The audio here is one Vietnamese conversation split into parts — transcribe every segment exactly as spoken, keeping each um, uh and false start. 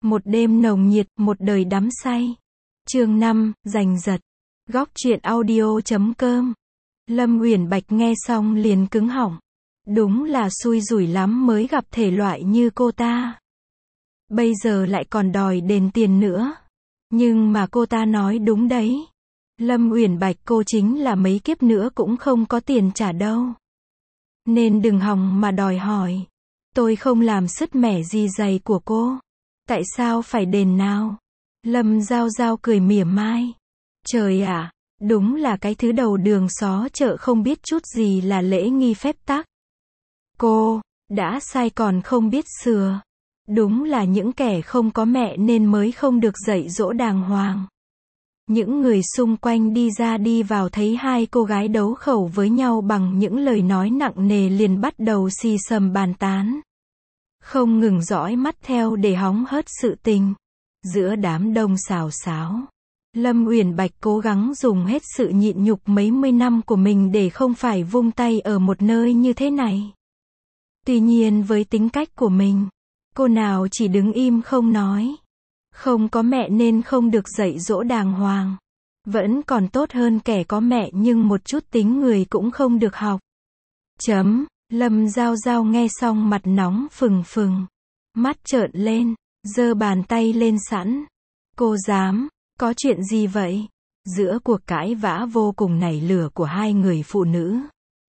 Một đêm nồng nhiệt, một đời đắm say. Chương năm, giành giật. Góc truyện audio chấm com. Lâm Uyển Bạch nghe xong liền cứng họng. Đúng là xui rủi lắm mới gặp thể loại như cô ta. Bây giờ lại còn đòi đền tiền nữa. Nhưng mà cô ta nói đúng đấy. Lâm Uyển Bạch cô chính là mấy kiếp nữa cũng không có tiền trả đâu. Nên đừng hòng mà đòi hỏi. Tôi không làm sứt mẻ gì giày của cô. Tại sao phải đền nào? Lâm Giao Giao cười mỉa mai. Trời ạ, đúng là cái thứ đầu đường xó chợ không biết chút gì là lễ nghi phép tắc. Cô, đã sai còn không biết sửa. Đúng là những kẻ không có mẹ nên mới không được dạy dỗ đàng hoàng. Những người xung quanh đi ra đi vào thấy hai cô gái đấu khẩu với nhau bằng những lời nói nặng nề liền bắt đầu xì xầm bàn tán. Không ngừng dõi mắt theo để hóng hớt sự tình. Giữa đám đông xào xáo, Lâm Uyển Bạch cố gắng dùng hết sự nhịn nhục mấy mươi năm của mình để không phải vung tay ở một nơi như thế này. Tuy nhiên với tính cách của mình, cô nào chỉ đứng im không nói. Không có mẹ nên không được dạy dỗ đàng hoàng. Vẫn còn tốt hơn kẻ có mẹ nhưng một chút tính người cũng không được học. Chấm. Lâm Giao Giao nghe xong mặt nóng phừng phừng. Mắt trợn lên, giơ bàn tay lên sẵn. Cô dám, có chuyện gì vậy? Giữa cuộc cãi vã vô cùng nảy lửa của hai người phụ nữ.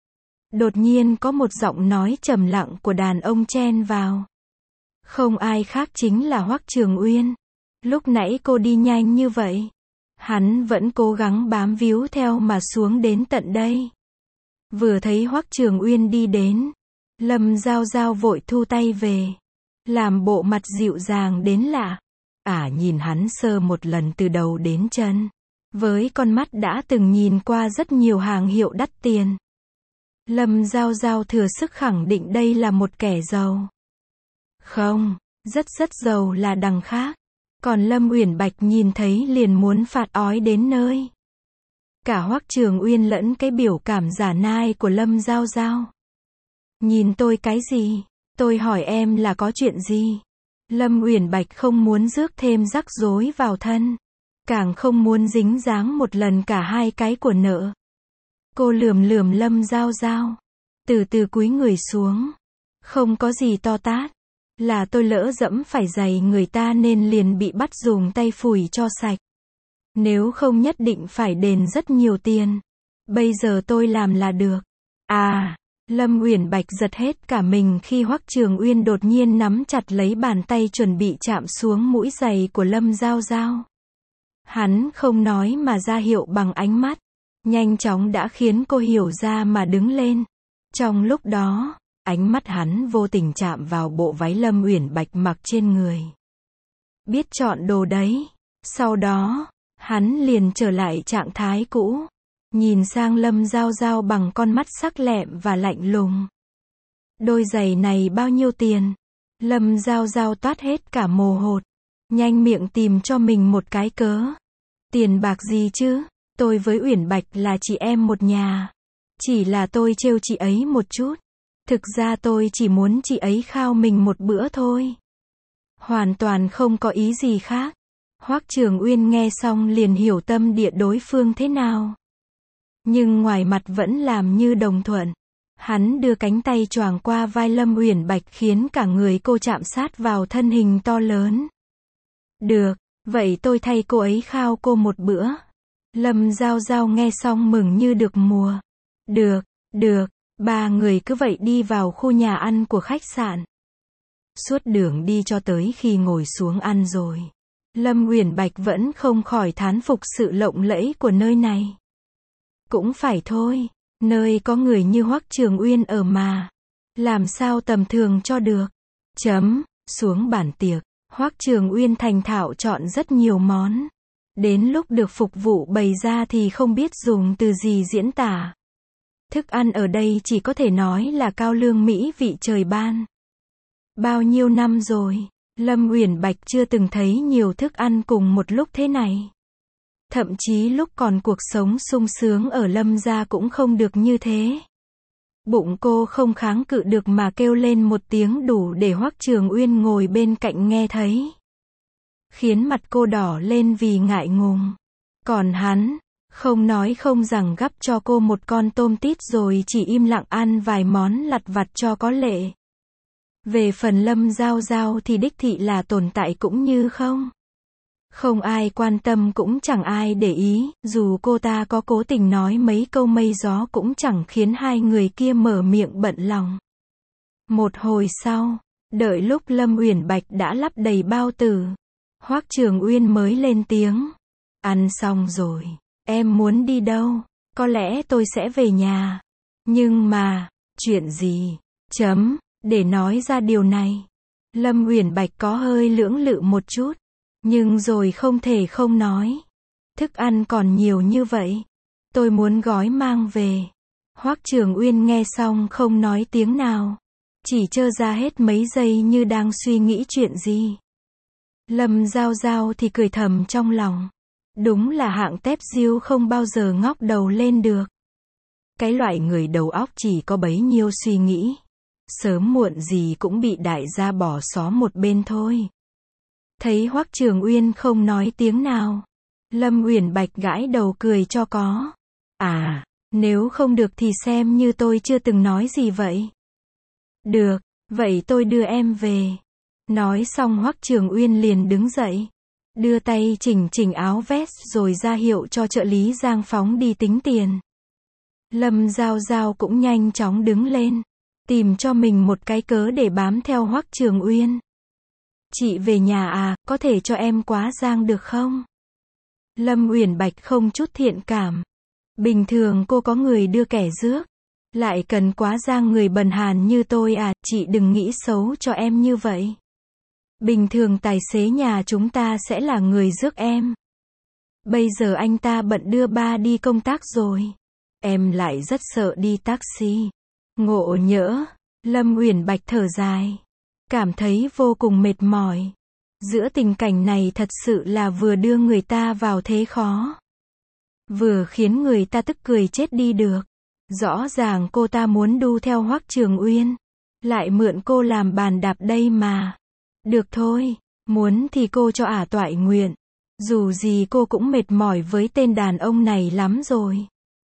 Đột nhiên có một giọng nói trầm lặng của đàn ông chen vào. Không ai khác chính là Hoắc Trường Uyên. Lúc nãy cô đi nhanh như vậy. Hắn vẫn cố gắng bám víu theo mà xuống đến tận đây. Vừa thấy Hoắc Trường Uyên đi đến, Lâm Giao Giao vội thu tay về, làm bộ mặt dịu dàng đến lạ. Ả nhìn hắn sơ một lần từ đầu đến chân, với con mắt đã từng nhìn qua rất nhiều hàng hiệu đắt tiền. Lâm Giao Giao thừa sức khẳng định đây là một kẻ giàu. Không, rất rất giàu là đằng khác. Còn Lâm Uyển Bạch nhìn thấy liền muốn phạt ói đến nơi. Cả Hoắc Trường Uyên lẫn cái biểu cảm giả nai của Lâm Giao Giao. Nhìn tôi cái gì? Tôi hỏi em là có chuyện gì? Lâm Uyển Bạch không muốn rước thêm rắc rối vào thân. Càng không muốn dính dáng một lần cả hai cái của nợ. Cô lườm lườm Lâm Giao Giao. Từ từ cúi người xuống. Không có gì to tát. Là tôi lỡ dẫm phải giày người ta nên liền bị bắt dùng tay phủi cho sạch. Nếu không nhất định phải đền rất nhiều tiền. Bây giờ tôi làm là được. À, Lâm Uyển Bạch giật hết cả mình khi Hoắc Trường Uyên đột nhiên nắm chặt lấy bàn tay chuẩn bị chạm xuống mũi giày của Lâm Giao Giao. Hắn không nói mà ra hiệu bằng ánh mắt. Nhanh chóng đã khiến cô hiểu ra mà đứng lên. Trong lúc đó, ánh mắt hắn vô tình chạm vào bộ váy Lâm Uyển Bạch mặc trên người. Biết chọn đồ đấy. Sau đó, hắn liền trở lại trạng thái cũ. Nhìn sang Lâm Giao Giao bằng con mắt sắc lẹm và lạnh lùng. Đôi giày này bao nhiêu tiền? Lâm Giao Giao toát hết cả mồ hột. Nhanh miệng tìm cho mình một cái cớ. Tiền bạc gì chứ? Tôi với Uyển Bạch là chị em một nhà. Chỉ là tôi trêu chị ấy một chút. Thực ra tôi chỉ muốn chị ấy khao mình một bữa thôi. Hoàn toàn không có ý gì khác. Hoắc Trường Uyên nghe xong liền hiểu tâm địa đối phương thế nào. Nhưng ngoài mặt vẫn làm như đồng thuận. Hắn đưa cánh tay choàng qua vai Lâm Uyển Bạch khiến cả người cô chạm sát vào thân hình to lớn. Được, vậy tôi thay cô ấy khao cô một bữa. Lâm Giao Giao nghe xong mừng như được mùa. Được, được, ba người cứ vậy đi vào khu nhà ăn của khách sạn. Suốt đường đi cho tới khi ngồi xuống ăn rồi. Lâm Uyển Bạch vẫn không khỏi thán phục sự lộng lẫy của nơi này. Cũng phải thôi, nơi có người như Hoắc Trường Uyên ở mà. Làm sao tầm thường cho được. Chấm, xuống bàn tiệc, Hoắc Trường Uyên thành thạo chọn rất nhiều món. Đến lúc được phục vụ bày ra thì không biết dùng từ gì diễn tả. Thức ăn ở đây chỉ có thể nói là cao lương mỹ vị trời ban. Bao nhiêu năm rồi, Lâm Uyển Bạch chưa từng thấy nhiều thức ăn cùng một lúc thế này. Thậm chí lúc còn cuộc sống sung sướng ở Lâm gia cũng không được như thế. Bụng cô không kháng cự được mà kêu lên một tiếng đủ để Hoắc Trường Uyên ngồi bên cạnh nghe thấy. khiến mặt cô đỏ lên vì ngại ngùng. Còn hắn, không nói không rằng gắp cho cô một con tôm tít rồi chỉ im lặng ăn vài món lặt vặt cho có lệ. Về phần Lâm Giao Giao thì đích thị là tồn tại cũng như không. Không ai quan tâm cũng chẳng ai để ý, dù cô ta có cố tình nói mấy câu mây gió cũng chẳng khiến hai người kia mở miệng bận lòng. Một hồi sau, đợi lúc Lâm Uyển Bạch đã lắp đầy bao tử, Hoắc Trường Uyên mới lên tiếng. Ăn xong rồi, em muốn đi đâu? Có lẽ tôi sẽ về nhà. Nhưng mà, chuyện gì? Chấm, để nói ra điều này. Lâm Uyển Bạch có hơi lưỡng lự một chút, nhưng rồi không thể không nói. Thức ăn còn nhiều như vậy, tôi muốn gói mang về. Hoắc Trường Uyên nghe xong không nói tiếng nào, chỉ trơ ra hết mấy giây như đang suy nghĩ chuyện gì. Lâm Giao Giao thì cười thầm trong lòng. Đúng là hạng tép diêu không bao giờ ngóc đầu lên được. Cái loại người đầu óc chỉ có bấy nhiêu suy nghĩ, sớm muộn gì cũng bị đại gia bỏ xó một bên thôi. Thấy Hoắc Trường Uyên không nói tiếng nào, Lâm Uyển Bạch gãi đầu cười cho có. À, nếu không được thì xem như tôi chưa từng nói gì vậy. Được, vậy tôi đưa em về. Nói xong Hoắc Trường Uyên liền đứng dậy, đưa tay chỉnh chỉnh áo vest rồi ra hiệu cho trợ lý Giang phóng đi tính tiền. Lâm Giao Giao cũng nhanh chóng đứng lên, tìm cho mình một cái cớ để bám theo Hoắc Trường Uyên. Chị về nhà à, có thể cho em quá giang được không? Lâm Uyển Bạch không chút thiện cảm. Bình thường cô có người đưa kẻ rước, lại cần quá giang người bần hàn như tôi à, chị đừng nghĩ xấu cho em như vậy. Bình thường tài xế nhà chúng ta sẽ là người rước em. Bây giờ anh ta bận đưa ba đi công tác rồi. Em lại rất sợ đi taxi. Ngộ nhỡ. Lâm Uyển Bạch thở dài, cảm thấy vô cùng mệt mỏi. Giữa tình cảnh này thật sự là vừa đưa người ta vào thế khó, vừa khiến người ta tức cười chết đi được. Rõ ràng cô ta muốn đu theo Hoắc Trường Uyên, lại mượn cô làm bàn đạp đây mà. Được thôi, muốn thì cô cho ả toại nguyện. Dù gì cô cũng mệt mỏi với tên đàn ông này lắm rồi.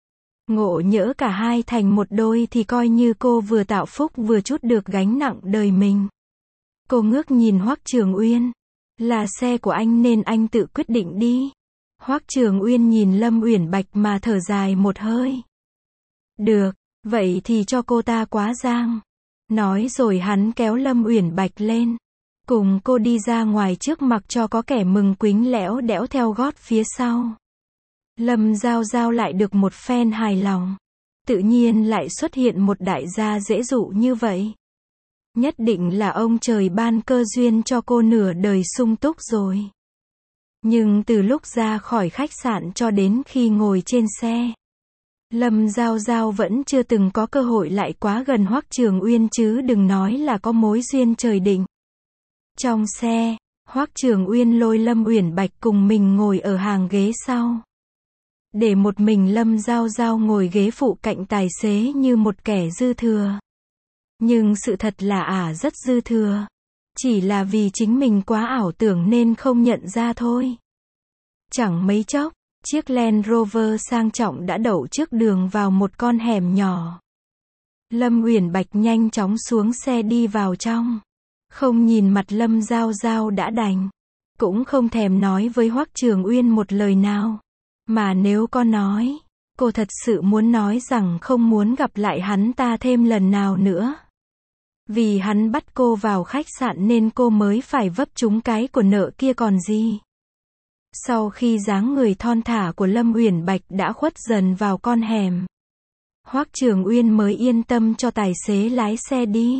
Ngộ nhỡ cả hai thành một đôi thì coi như cô vừa tạo phúc vừa trút được gánh nặng đời mình. Cô ngước nhìn Hoắc Trường Uyên. Là xe của anh nên anh tự quyết định đi. Hoắc Trường Uyên nhìn Lâm Uyển Bạch mà thở dài một hơi. Được, vậy thì cho cô ta quá giang. Nói rồi hắn kéo Lâm Uyển Bạch lên, cùng cô đi ra ngoài trước mặc cho có kẻ mừng quính lẽo đẽo theo gót phía sau. Lâm Giao Giao lại được một phen hài lòng. Tự nhiên lại xuất hiện một đại gia dễ dụ như vậy. Nhất định là ông trời ban cơ duyên cho cô nửa đời sung túc rồi. Nhưng từ lúc ra khỏi khách sạn cho đến khi ngồi trên xe, Lâm Giao Giao vẫn chưa từng có cơ hội lại quá gần Hoắc Trường Uyên chứ đừng nói là có mối duyên trời định. Trong xe, Hoắc Trường Uyên lôi Lâm Uyển Bạch cùng mình ngồi ở hàng ghế sau, để một mình Lâm Giao Giao ngồi ghế phụ cạnh tài xế như một kẻ dư thừa. Nhưng sự thật là ả rất dư thừa. Chỉ là vì chính mình quá ảo tưởng nên không nhận ra thôi. Chẳng mấy chốc, chiếc Land Rover sang trọng đã đậu trước đường vào một con hẻm nhỏ. Lâm Uyển Bạch nhanh chóng xuống xe đi vào trong. Không nhìn mặt Lâm Giao Giao đã đành. Cũng không thèm nói với Hoắc Trường Uyên một lời nào. Mà nếu có nói, cô thật sự muốn nói rằng không muốn gặp lại hắn ta thêm lần nào nữa. Vì hắn bắt cô vào khách sạn nên cô mới phải vấp trúng cái của nợ kia còn gì. Sau khi dáng người thon thả của Lâm Uyển Bạch đã khuất dần vào con hẻm, Hoắc Trường Uyên mới yên tâm cho tài xế lái xe đi.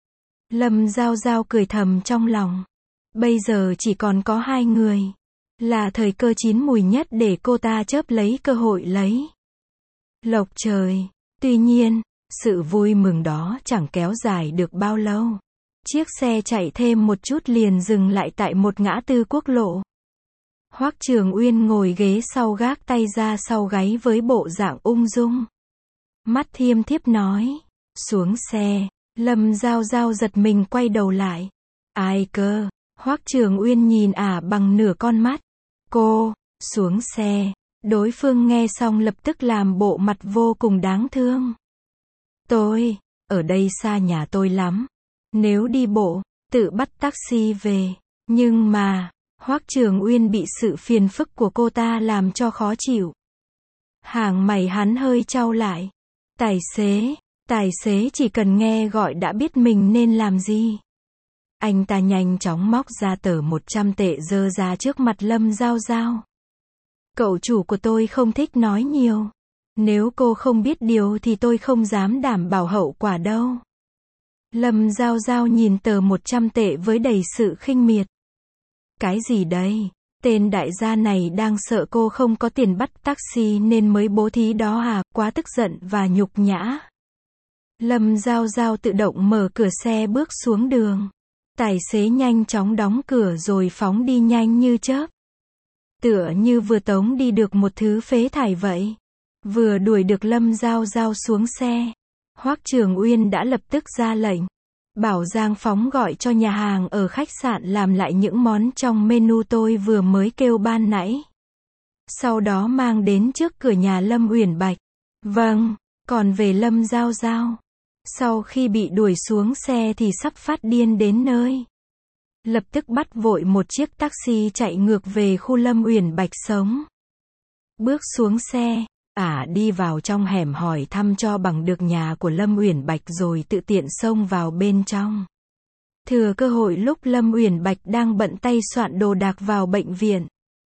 Lâm Giao Giao cười thầm trong lòng. Bây giờ chỉ còn có hai người. Là thời cơ chín mùi nhất để cô ta chớp lấy cơ hội lấy lộc trời. Tuy nhiên, sự vui mừng đó chẳng kéo dài được bao lâu. Chiếc xe chạy thêm một chút liền dừng lại tại một ngã tư quốc lộ. Hoắc Trường Uyên ngồi ghế sau gác tay ra sau gáy với bộ dạng ung dung. Mắt thiêm thiếp nói. Xuống xe. Lâm Giao Giao giật mình quay đầu lại. Ai cơ? Hoắc Trường Uyên nhìn ả bằng nửa con mắt. Cô, xuống xe. Đối phương nghe xong lập tức làm bộ mặt vô cùng đáng thương. Tôi, ở đây xa nhà tôi lắm. Nếu đi bộ, tự bắt taxi về. Nhưng mà, Hoắc Trường Uyên bị sự phiền phức của cô ta làm cho khó chịu. Hàng mày hắn hơi chau lại. Tài xế, tài xế chỉ cần nghe gọi đã biết mình nên làm gì. Anh ta nhanh chóng móc ra tờ một trăm tệ giơ ra trước mặt Lâm Giao Giao. Cậu chủ của tôi không thích nói nhiều. Nếu cô không biết điều thì tôi không dám đảm bảo hậu quả đâu. Lâm Giao Giao nhìn tờ một trăm tệ với đầy sự khinh miệt. Cái gì đây? Tên đại gia này đang sợ cô không có tiền bắt taxi nên mới bố thí đó à, quá tức giận và nhục nhã. Lâm Giao Giao tự động mở cửa xe bước xuống đường. Tài xế nhanh chóng đóng cửa rồi phóng đi nhanh như chớp. Tựa như vừa tống đi được một thứ phế thải vậy. Vừa đuổi được Lâm Giao Giao xuống xe, Hoắc Trường Uyên đã lập tức ra lệnh. Bảo Giang Phóng gọi cho nhà hàng ở khách sạn làm lại những món trong menu tôi vừa mới kêu ban nãy. Sau đó mang đến trước cửa nhà Lâm Uyển Bạch. Vâng, còn về Lâm Giao Giao. Sau khi bị đuổi xuống xe thì sắp phát điên đến nơi. Lập tức bắt vội một chiếc taxi chạy ngược về khu Lâm Uyển Bạch sống. Bước xuống xe, ả đi vào trong hẻm hỏi thăm cho bằng được nhà của Lâm Uyển Bạch rồi tự tiện xông vào bên trong. Thừa cơ hội lúc Lâm Uyển Bạch đang bận tay soạn đồ đạc vào bệnh viện.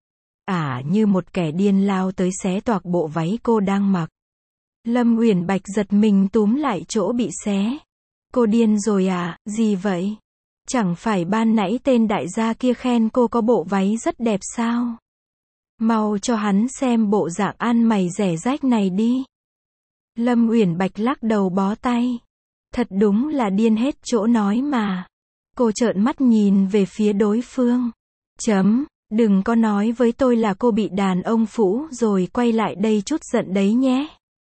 Ả như một kẻ điên lao tới xé toạc bộ váy cô đang mặc. Lâm Uyển Bạch giật mình túm lại chỗ bị xé. Cô điên rồi à, gì vậy? Chẳng phải ban nãy tên đại gia kia khen cô có bộ váy rất đẹp sao? Mau cho hắn xem bộ dạng ăn mày rẻ rách này đi. Lâm Uyển Bạch lắc đầu bó tay. Thật đúng là điên hết chỗ nói mà. Cô trợn mắt nhìn về phía đối phương. Chấm, đừng có nói với tôi là cô bị đàn ông phũ rồi quay lại đây chút giận đấy nhé.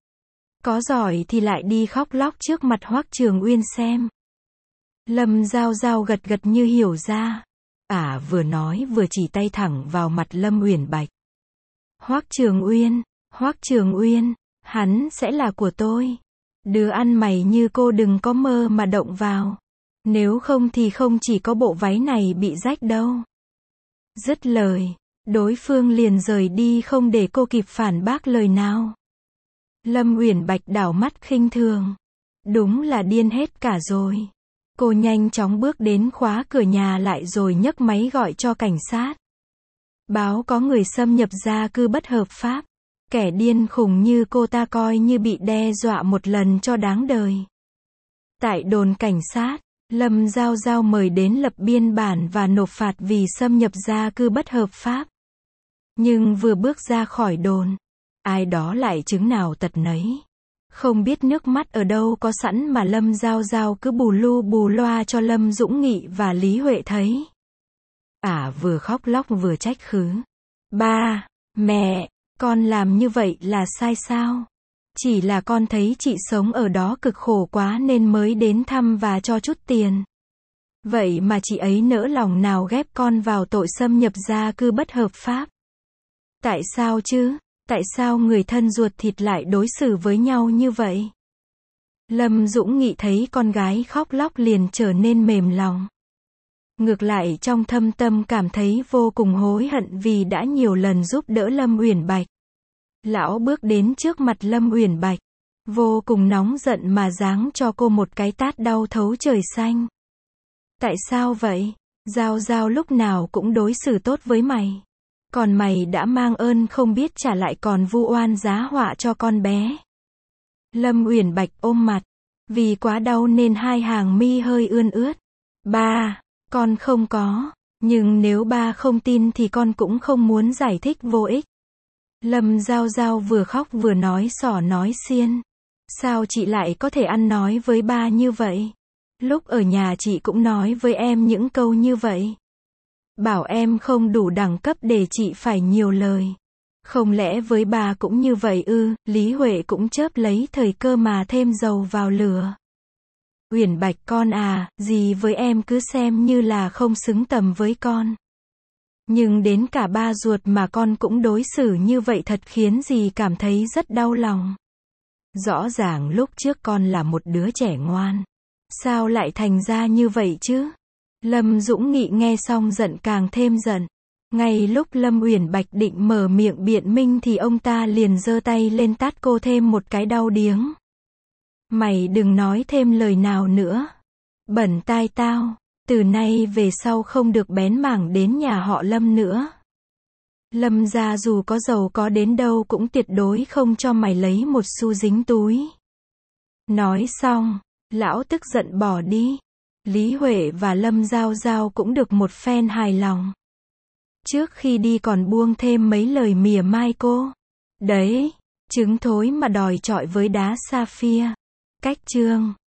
Có giỏi thì lại đi khóc lóc trước mặt Hoắc Trường Uyên xem. Lâm Giao Giao gật gật như hiểu ra. Ả à, vừa nói vừa chỉ tay thẳng vào mặt Lâm Uyển Bạch. Hoắc Trường Uyên, Hoắc Trường Uyên, hắn sẽ là của tôi. Đứa ăn mày như cô đừng có mơ mà động vào. Nếu không thì không chỉ có bộ váy này bị rách đâu. Dứt lời, đối phương liền rời đi không để cô kịp phản bác lời nào. Lâm Uyển Bạch đảo mắt khinh thường. Đúng là điên hết cả rồi. Cô nhanh chóng bước đến khóa cửa nhà lại rồi nhấc máy gọi cho cảnh sát. Báo có người xâm nhập gia cư bất hợp pháp. Kẻ điên khùng như cô ta coi như bị đe dọa một lần cho đáng đời. Tại đồn cảnh sát, Lâm Giao Giao mời đến lập biên bản và nộp phạt vì xâm nhập gia cư bất hợp pháp. Nhưng vừa bước ra khỏi đồn, ai đó lại chứng nào tật nấy. Không biết nước mắt ở đâu có sẵn mà Lâm Giao Giao cứ bù lu bù loa cho Lâm Dũng Nghị và Lý Huệ thấy. Ả à, vừa khóc lóc vừa trách khứ. Ba, mẹ, con làm như vậy là sai sao? Chỉ là con thấy chị sống ở đó cực khổ quá nên mới đến thăm và cho chút tiền. Vậy mà chị ấy nỡ lòng nào ghép con vào tội xâm nhập gia cư bất hợp pháp. Tại sao chứ? Tại sao người thân ruột thịt lại đối xử với nhau như vậy? Lâm Dũng Nghị thấy con gái khóc lóc liền trở nên mềm lòng. Ngược lại trong thâm tâm cảm thấy vô cùng hối hận vì đã nhiều lần giúp đỡ Lâm Uyển Bạch. Lão bước đến trước mặt Lâm Uyển Bạch, vô cùng nóng giận mà giáng cho cô một cái tát đau thấu trời xanh. Tại sao vậy? Giao Giao lúc nào cũng đối xử tốt với mày. Còn mày đã mang ơn không biết trả lại còn vu oan giá họa cho con bé. Lâm Uyển Bạch ôm mặt. Vì quá đau nên hai hàng mi hơi ươn ướt. Ba, con không có. Nhưng nếu ba không tin thì con cũng không muốn giải thích vô ích. Lâm Giao Giao vừa khóc vừa nói xỏ nói xiên. Sao chị lại có thể ăn nói với ba như vậy? Lúc ở nhà chị cũng nói với em những câu như vậy. Bảo em không đủ đẳng cấp để chị phải nhiều lời. Không lẽ với bà cũng như vậy ư? Lý Huệ cũng chớp lấy thời cơ mà thêm dầu vào lửa. Uyển Bạch con à, dì với em cứ xem như là không xứng tầm với con. Nhưng đến cả ba ruột mà con cũng đối xử như vậy thật khiến dì cảm thấy rất đau lòng. Rõ ràng lúc trước con là một đứa trẻ ngoan. Sao lại thành ra như vậy chứ? Lâm Dũng Nghị nghe xong giận càng thêm giận. Ngay lúc Lâm Uyển Bạch định mở miệng biện minh thì ông ta liền giơ tay lên tát cô thêm một cái đau điếng. Mày đừng nói thêm lời nào nữa. Bẩn tai tao. Từ nay về sau không được bén mảng đến nhà họ Lâm nữa. Lâm gia dù có giàu có đến đâu cũng tuyệt đối không cho mày lấy một xu dính túi. Nói xong, lão tức giận bỏ đi. Lý Huệ và Lâm Giao Giao cũng được một phen hài lòng. Trước khi đi còn buông thêm mấy lời mỉa mai cô. Đấy, trứng thối mà đòi chọi với đá sapphire. Cách chương